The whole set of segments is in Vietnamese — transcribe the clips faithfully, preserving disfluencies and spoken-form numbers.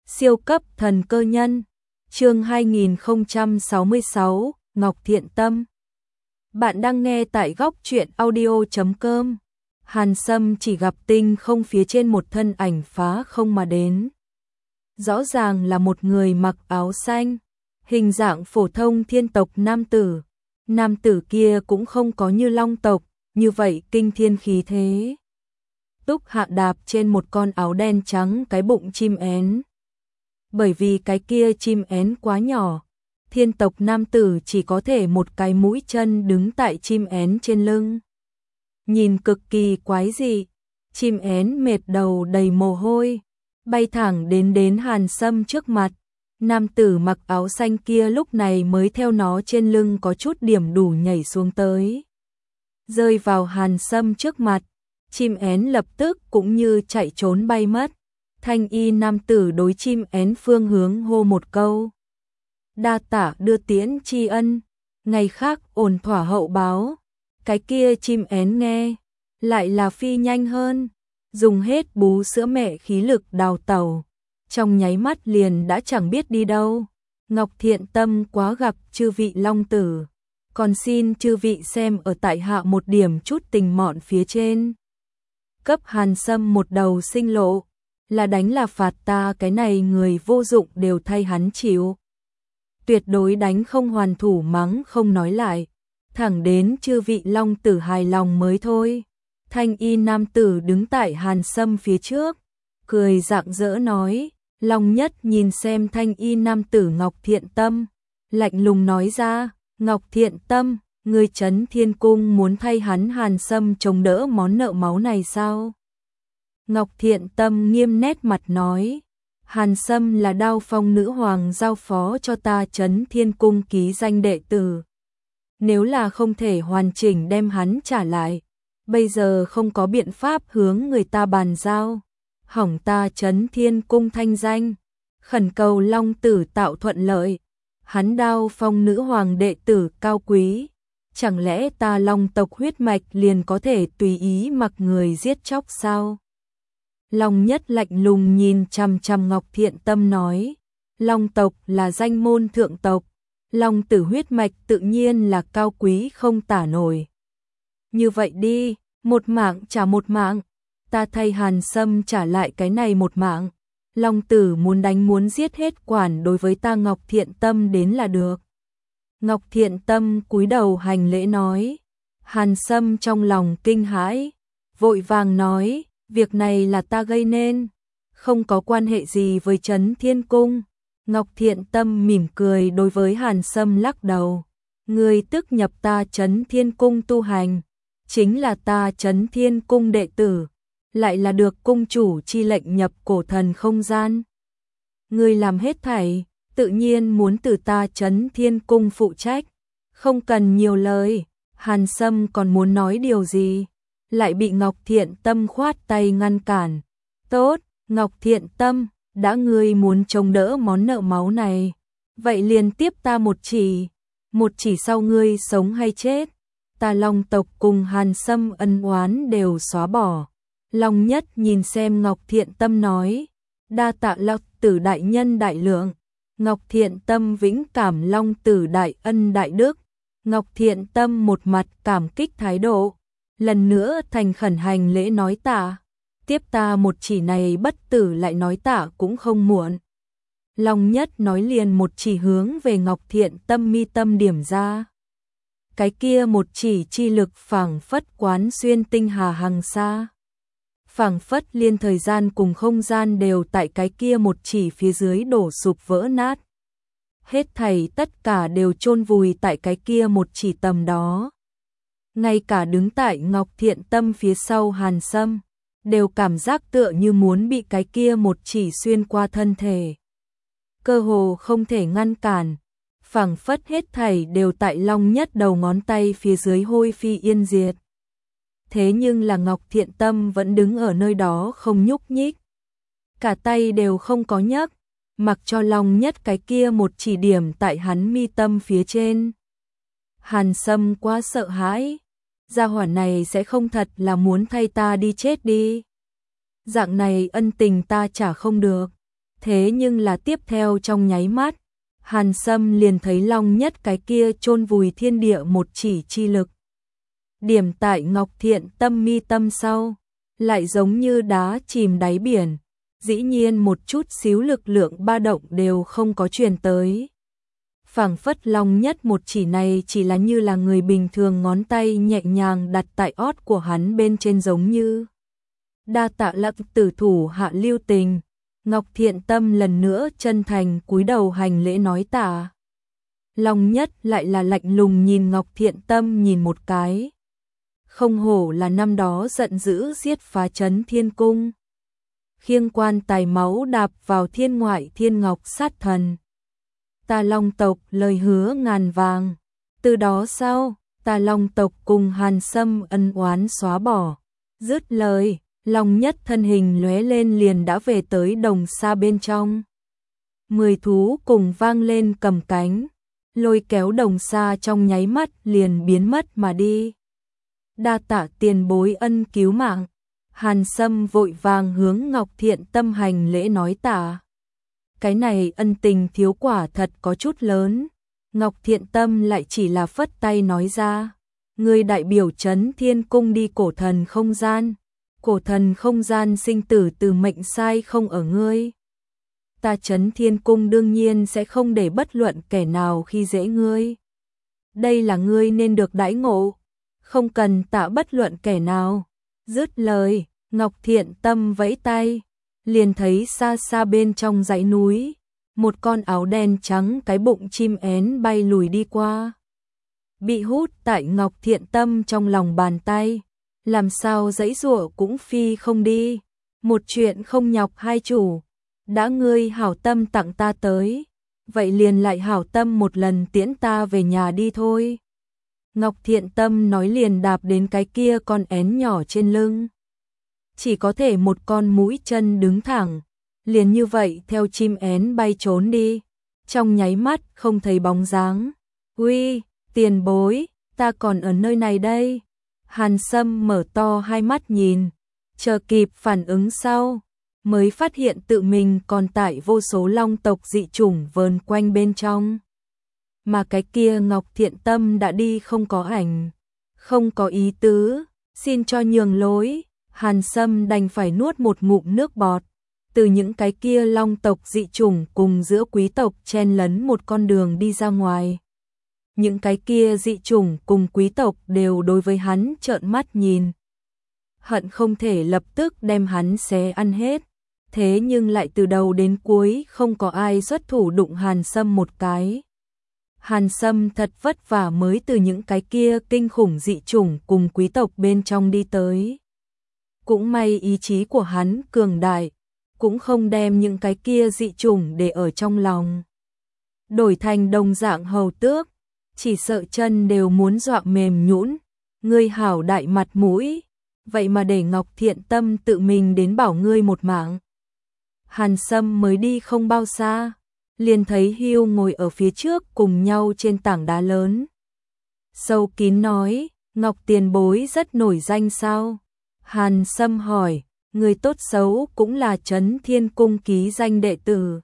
Siêu cấp thần cơ nhân, chương hai nghìn không trăm sáu mươi sáu, Ngọc Thiện Tâm. Bạn đang nghe tại góc truyện audio chấm com. Hàn Sâm chỉ gặp tinh không phía trên một thân ảnh phá không mà đến. Rõ ràng là một người mặc áo xanh, hình dạng phổ thông thiên tộc nam tử. Nam tử kia cũng không có như long tộc, như vậy kinh thiên khí thế. Túc Hạ đạp trên một con áo đen trắng cái bụng chim én. Bởi vì cái kia chim én quá nhỏ, thiên tộc nam tử chỉ có thể một cái mũi chân đứng tại chim én trên lưng. Nhìn cực kỳ quái dị, chim én mệt đầu đầy mồ hôi, bay thẳng đến đến Hàn Sâm trước mặt. Nam tử mặc áo xanh kia lúc này mới theo nó trên lưng có chút điểm đủ nhảy xuống tới. Rơi vào Hàn Sâm trước mặt, chim én lập tức cũng như chạy trốn bay mất. Thanh y nam tử đối chim én phương hướng hô một câu. Đa tả đưa tiễn tri ân, ngày khác ổn thỏa hậu báo. Cái kia chim én nghe, lại là phi nhanh hơn, dùng hết bú sữa mẹ khí lực đào tẩu. Trong nháy mắt liền đã chẳng biết đi đâu. Ngọc Thiện Tâm quá gặp chư vị long tử, còn xin chư vị xem ở tại hạ một điểm chút tình mọn phía trên. Cấp Hàn Sâm một đầu sinh lộ, là đánh là phạt ta cái này người vô dụng đều thay hắn chịu. Tuyệt đối đánh không hoàn thủ, mắng không nói lại, thẳng đến chư vị long tử hài lòng mới thôi. Thanh y nam tử đứng tại Hàn Sâm phía trước, cười rạng rỡ nói. Long Nhất nhìn xem thanh y nam tử Ngọc Thiện Tâm, lạnh lùng nói ra, Ngọc Thiện Tâm, ngươi Trấn Thiên Cung muốn thay hắn Hàn Sâm chống đỡ món nợ máu này sao? Ngọc Thiện Tâm nghiêm nét mặt nói, Hàn Sâm là Đao Phong nữ hoàng giao phó cho ta Trấn Thiên Cung ký danh đệ tử. Nếu là không thể hoàn chỉnh đem hắn trả lại, bây giờ không có biện pháp hướng người ta bàn giao. Hỏng ta Trấn Thiên Cung thanh danh, khẩn cầu long tử tạo thuận lợi. Hắn Đao Phong nữ hoàng đệ tử cao quý, chẳng lẽ ta long tộc huyết mạch liền có thể tùy ý mặc người giết chóc sao? Long Nhất lạnh lùng nhìn chằm chằm Ngọc Thiện Tâm nói, long tộc là danh môn thượng tộc, long tử huyết mạch tự nhiên là cao quý không tả nổi. Như vậy đi, một mạng trả một mạng. Ta thay Hàn Sâm trả lại cái này một mạng. Long tử muốn đánh muốn giết hết quản đối với ta Ngọc Thiện Tâm đến là được. Ngọc Thiện Tâm cúi đầu hành lễ nói. Hàn Sâm trong lòng kinh hãi, vội vàng nói, việc này là ta gây nên, không có quan hệ gì với Trấn Thiên Cung. Ngọc Thiện Tâm mỉm cười đối với Hàn Sâm lắc đầu. Ngươi tức nhập ta Trấn Thiên Cung tu hành, chính là ta Trấn Thiên Cung đệ tử, lại là được cung chủ chi lệnh nhập cổ thần không gian. Ngươi làm hết thảy, tự nhiên muốn từ ta Trấn Thiên Cung phụ trách, không cần nhiều lời. Hàn Sâm còn muốn nói điều gì, lại bị Ngọc Thiện Tâm khoát tay ngăn cản. Tốt, Ngọc Thiện Tâm, đã ngươi muốn chống đỡ món nợ máu này, vậy liền tiếp ta một chỉ, một chỉ sau ngươi sống hay chết, ta long tộc cùng Hàn Sâm ân oán đều xóa bỏ. Long Nhất nhìn xem Ngọc Thiện Tâm nói, đa tạ long tử đại nhân đại lượng. Ngọc Thiện Tâm vĩnh cảm long tử đại ân đại đức. Ngọc Thiện Tâm một mặt cảm kích thái độ, lần nữa thành khẩn hành lễ nói tạ, tiếp ta một chỉ này bất tử lại nói tạ cũng không muộn. Long Nhất nói liền một chỉ hướng về Ngọc Thiện Tâm mi tâm điểm ra. Cái kia một chỉ chi lực phảng phất quán xuyên tinh hà hằng xa. Phảng phất liên thời gian cùng không gian đều tại cái kia một chỉ phía dưới đổ sụp vỡ nát. Hết thảy tất cả đều chôn vùi tại cái kia một chỉ tầm đó. Ngay cả đứng tại Ngọc Thiện Tâm phía sau Hàn Sâm, đều cảm giác tựa như muốn bị cái kia một chỉ xuyên qua thân thể. Cơ hồ không thể ngăn cản, phảng phất hết thảy đều tại Long Nhất đầu ngón tay phía dưới hôi phi yên diệt. Thế nhưng là Ngọc Thiện Tâm vẫn đứng ở nơi đó không nhúc nhích, cả tay đều không có nhấc, mặc cho Long Nhất cái kia một chỉ điểm tại hắn mi tâm phía trên. Hàn Sâm quá sợ hãi, gia hỏa này sẽ không thật là muốn thay ta đi chết đi. Dạng này ân tình ta trả không được. Thế nhưng là tiếp theo trong nháy mắt, Hàn Sâm liền thấy Long Nhất cái kia chôn vùi thiên địa một chỉ chi lực. Điểm tại Ngọc Thiện Tâm mi tâm sau, lại giống như đá chìm đáy biển, dĩ nhiên một chút xíu lực lượng ba động đều không có truyền tới. Phảng phất Long Nhất một chỉ này chỉ là như là người bình thường ngón tay nhẹ nhàng đặt tại ót của hắn bên trên giống như. Đa tạ Lặc tử thủ hạ lưu tình. Ngọc Thiện Tâm lần nữa chân thành cúi đầu hành lễ nói tạ. Long Nhất lại là lạnh lùng nhìn Ngọc Thiện Tâm nhìn một cái. Không hổ là năm đó giận dữ giết phá trấn thiên cung. Khiêng quan tài máu đạp vào thiên ngoại thiên ngọc sát thần. Ta Long tộc lời hứa ngàn vàng. Từ đó sau, ta Long tộc cùng Hàn Sâm ân oán xóa bỏ. Dứt lời, Long Nhất thân hình lóe lên liền đã về tới đồng xa bên trong. Mười thú cùng vang lên cầm cánh, lôi kéo đồng xa trong nháy mắt liền biến mất mà đi. Đa tạ tiền bối ân cứu mạng. Hàn Sâm vội vàng hướng Ngọc Thiện Tâm hành lễ nói tạ. Cái này ân tình thiếu quả thật có chút lớn. Ngọc Thiện Tâm lại chỉ là phất tay nói ra. Người đại biểu trấn thiên cung đi cổ thần không gian. Cổ thần không gian sinh tử từ mệnh sai không ở ngươi. Ta trấn thiên cung đương nhiên sẽ không để bất luận kẻ nào khi dễ ngươi. Đây là ngươi nên được đãi ngộ. Không cần tạ bất luận kẻ nào. Dứt lời, Ngọc Thiện Tâm vẫy tay, liền thấy xa xa bên trong dãy núi, một con áo đen trắng cái bụng chim én bay lùi đi qua. Bị hút tại Ngọc Thiện Tâm trong lòng bàn tay, làm sao dãy giụa cũng phi không đi. Một chuyện không nhọc hai chủ, đã ngươi hảo tâm tặng ta tới, vậy liền lại hảo tâm một lần tiễn ta về nhà đi thôi. Ngọc Thiện Tâm nói liền đạp đến cái kia con én nhỏ trên lưng. Chỉ có thể một con mũi chân đứng thẳng, liền như vậy theo chim én bay trốn đi. Trong nháy mắt không thấy bóng dáng. Uy, tiền bối, ta còn ở nơi này đây. Hàn Sâm mở to hai mắt nhìn, chờ kịp phản ứng sau, mới phát hiện tự mình còn tại vô số long tộc dị chủng vờn quanh bên trong. Mà cái kia Ngọc Thiện Tâm đã đi không có ảnh, không có ý tứ, xin cho nhường lối. Hàn Sâm đành phải nuốt một ngụm nước bọt, từ những cái kia long tộc dị chủng cùng giữa quý tộc chen lấn một con đường đi ra ngoài. Những cái kia dị chủng cùng quý tộc đều đối với hắn trợn mắt nhìn. Hận không thể lập tức đem hắn xé ăn hết, thế nhưng lại từ đầu đến cuối không có ai xuất thủ đụng Hàn Sâm một cái. Hàn Sâm thật vất vả mới từ những cái kia kinh khủng dị chủng cùng quý tộc bên trong đi tới. Cũng may ý chí của hắn cường đại, cũng không đem những cái kia dị chủng để ở trong lòng. Đổi thành đồng dạng hầu tước, chỉ sợ chân đều muốn dọa mềm nhũn. Ngươi hảo đại mặt mũi, vậy mà để Ngọc Thiện Tâm tự mình đến bảo ngươi một mạng. Hàn Sâm mới đi không bao xa, liền thấy Hưu ngồi ở phía trước cùng nhau trên tảng đá lớn. Sâu kín nói, Ngọc tiền bối rất nổi danh sao? Hàn Sâm hỏi, người tốt xấu cũng là trấn thiên cung ký danh đệ tử.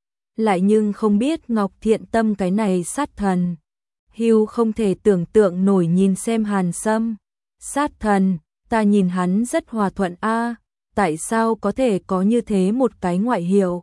Lại nhưng không biết Ngọc Thiện Tâm cái này sát thần. Hưu không thể tưởng tượng nổi nhìn xem Hàn Sâm. Sát thần, ta nhìn hắn rất hòa thuận a, tại sao có thể có như thế một cái ngoại hiệu?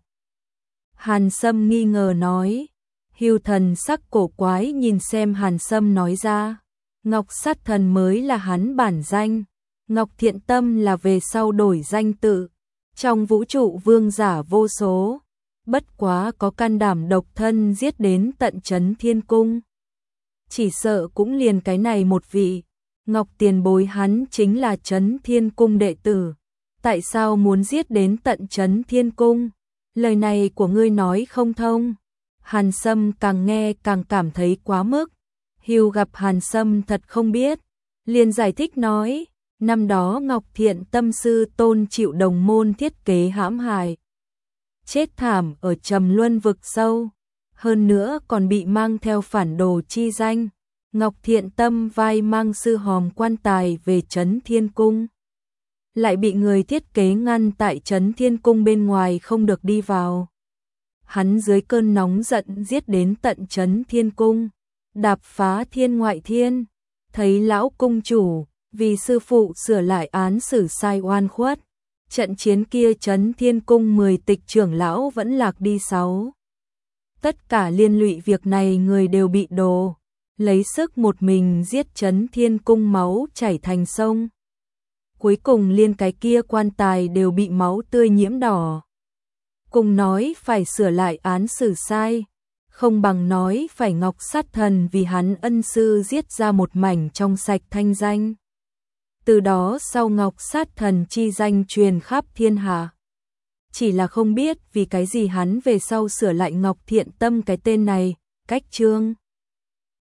Hàn Sâm nghi ngờ nói. Hưu thần sắc cổ quái nhìn xem Hàn Sâm nói ra. Ngọc sát thần mới là hắn bản danh. Ngọc Thiện Tâm là về sau đổi danh tự. Trong vũ trụ vương giả vô số, bất quá có can đảm độc thân giết đến tận trấn thiên cung. Chỉ sợ cũng liền cái này một vị. Ngọc tiền bối hắn chính là trấn thiên cung đệ tử. Tại sao muốn giết đến tận trấn thiên cung? Lời này của ngươi nói không thông. Hàn Sâm càng nghe càng cảm thấy quá mức. Hưu gặp Hàn Sâm thật không biết, liền giải thích nói. Năm đó Ngọc Thiện Tâm sư tôn chịu đồng môn thiết kế hãm hại, chết thảm ở trầm luân vực sâu, hơn nữa còn bị mang theo phản đồ chi danh. Ngọc Thiện Tâm vai mang sư hòm quan tài về trấn thiên cung, lại bị người thiết kế ngăn tại trấn thiên cung bên ngoài không được đi vào. hắn dưới cơn nóng giận giết đến tận Trấn Thiên Cung, đạp phá thiên ngoại thiên, thấy lão cung chủ, vì sư phụ sửa lại án xử sai oan khuất. Trận chiến kia Trấn Thiên Cung mười tịch trưởng lão vẫn lạc đi sáu. Tất cả liên lụy việc này người đều bị đồ, lấy sức một mình giết Trấn Thiên Cung máu chảy thành sông. Cuối cùng liên cái kia quan tài đều bị máu tươi nhiễm đỏ. Cùng nói phải sửa lại án xử sai, không bằng nói phải Ngọc Sát Thần vì hắn ân sư giết ra một mảnh trong sạch thanh danh. Từ đó sau Ngọc Sát Thần chi danh truyền khắp thiên hạ. Chỉ là không biết vì cái gì hắn về sau sửa lại Ngọc Thiện Tâm cái tên này, cách chương.